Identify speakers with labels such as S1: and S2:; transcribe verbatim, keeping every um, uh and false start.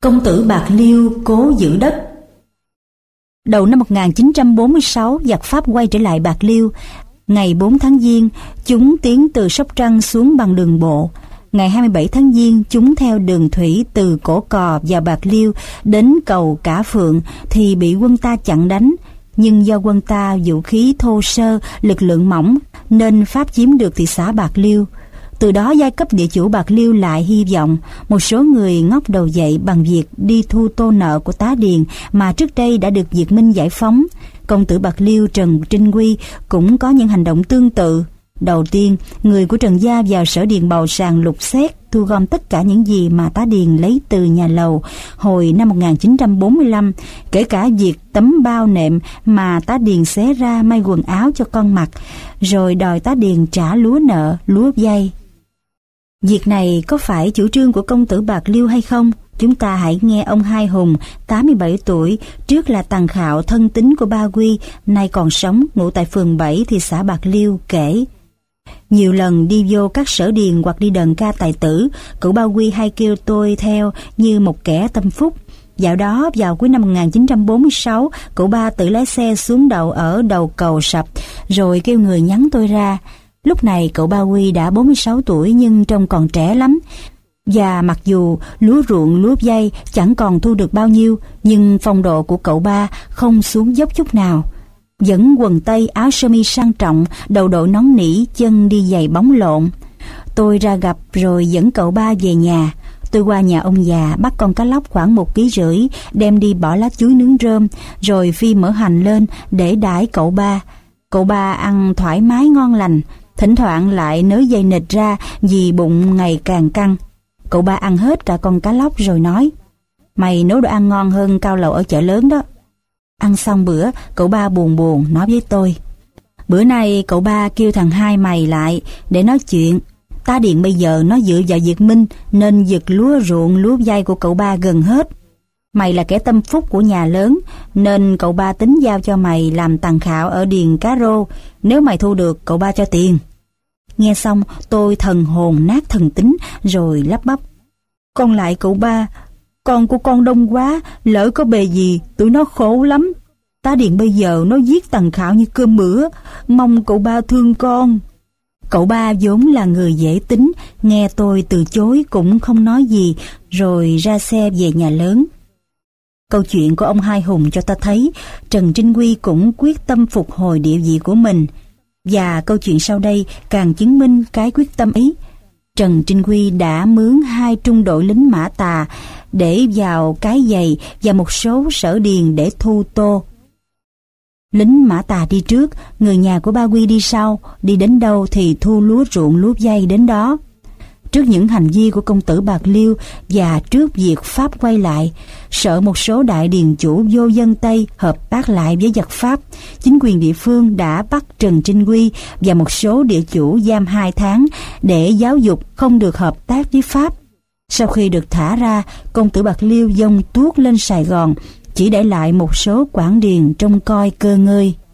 S1: Công tử Bạc Liêu cố giữ đất. Đầu năm một nghìn chín trăm bốn mươi sáu, giặc Pháp quay trở lại Bạc Liêu. Ngày bốn tháng Giêng, chúng tiến từ Sóc Trăng xuống bằng đường bộ. Ngày hai mươi bảy tháng Giêng, chúng theo đường thủy từ Cổ Cò vào Bạc Liêu đến cầu Cả Phượng thì bị quân ta chặn đánh. Nhưng do quân ta vũ khí thô sơ, lực lượng mỏng nên Pháp chiếm được thị xã Bạc Liêu. Từ đó giai cấp địa chủ Bạc Liêu lại hy vọng. Một số người ngóc đầu dậy bằng việc đi thu tô nợ của Tá Điền mà trước đây đã được Việt Minh giải phóng. Công tử Bạc Liêu Trần Trinh Quy cũng có những hành động tương tự. Đầu tiên, người của Trần gia vào sở điền bầu sàng lục xét, thu gom tất cả những gì mà Tá Điền lấy từ nhà Lầu hồi năm một nghìn chín trăm bốn mươi lăm, kể cả việc tấm bao nệm mà Tá Điền xé ra may quần áo cho con mặc, rồi đòi Tá Điền trả lúa nợ, lúa vay. Việc này có phải chủ trương của công tử Bạc Liêu hay không? Chúng ta hãy nghe ông Hai Hùng, tám mươi bảy tuổi, trước là tằng khạo thân tín của Ba Quy, nay còn sống, ngụ tại phường bảy, thị xã Bạc Liêu, kể. Nhiều lần đi vô các sở điền hoặc đi đờn ca tài tử, cậu Ba Quy hay kêu tôi theo như một kẻ tâm phúc. Dạo đó, vào cuối năm một nghìn chín trăm bốn mươi sáu, cậu Ba tự lái xe xuống đậu ở đầu cầu Sập, rồi kêu người nhắn tôi ra. Lúc này cậu Ba Quy đã bốn mươi sáu tuổi nhưng trông còn trẻ lắm. Và mặc dù lúa ruộng lúa vay chẳng còn thu được bao nhiêu, nhưng phong độ của cậu Ba không xuống dốc chút nào. Vẫn quần tây áo sơ mi sang trọng, đầu đội nón nỉ, chân đi giày bóng lộn. Tôi ra gặp rồi dẫn cậu Ba về nhà. Tôi qua nhà ông già bắt con cá lóc khoảng một ký rưỡi, đem đi bỏ lá chuối nướng rơm, rồi phi mỡ hành lên để đãi cậu Ba. Cậu Ba ăn thoải mái ngon lành, thỉnh thoảng lại nới dây nịch ra vì bụng ngày càng căng. Cậu Ba ăn hết cả con cá lóc rồi nói: "Mày nấu đồ ăn ngon hơn cao lầu ở chợ lớn đó." Ăn xong bữa, cậu Ba buồn buồn nói với tôi: "Bữa nay cậu Ba kêu thằng Hai mày lại để nói chuyện. Tá Điền bây giờ nó dựa vào Việt Minh nên giật lúa ruộng lúa vay của cậu Ba gần hết. Mày là kẻ tâm phúc của nhà lớn nên cậu Ba tính giao cho mày làm tằng khạo ở điền Cá Rô. Nếu mày thu được, cậu Ba cho tiền." Nghe xong tôi thần hồn nát thần tính rồi lắp bắp: "Con lại cậu Ba, con của con đông quá, lỡ có bề gì tụi nó khổ lắm. Tá Điền bây giờ nó giết tằng khạo như cơm bữa, mong cậu Ba thương con." Cậu Ba vốn là người dễ tính, nghe tôi từ chối cũng không nói gì, rồi ra xe về nhà lớn. Câu chuyện của ông Hai Hùng cho ta thấy Trần Trinh Quy cũng quyết tâm phục hồi địa vị của mình, và câu chuyện sau đây càng chứng minh cái quyết tâm ấy. Trần Trinh Quy đã mướn hai trung đội lính Mã Tà để vào Cái Giày và một số sở điền để thu tô. Lính Mã Tà đi trước, người nhà của Ba Quy đi sau, đi đến đâu thì thu lúa ruộng lúa vay đến đó. Trước những hành vi của công tử Bạc Liêu và trước việc Pháp quay lại, sợ một số đại điền chủ vô dân Tây hợp tác lại với giặc Pháp, chính quyền địa phương đã bắt Trần Trinh Quy và một số địa chủ giam hai tháng để giáo dục không được hợp tác với Pháp. Sau khi được thả ra, công tử Bạc Liêu dông tuốt lên Sài Gòn, chỉ để lại một số quản điền trông coi cơ ngơi.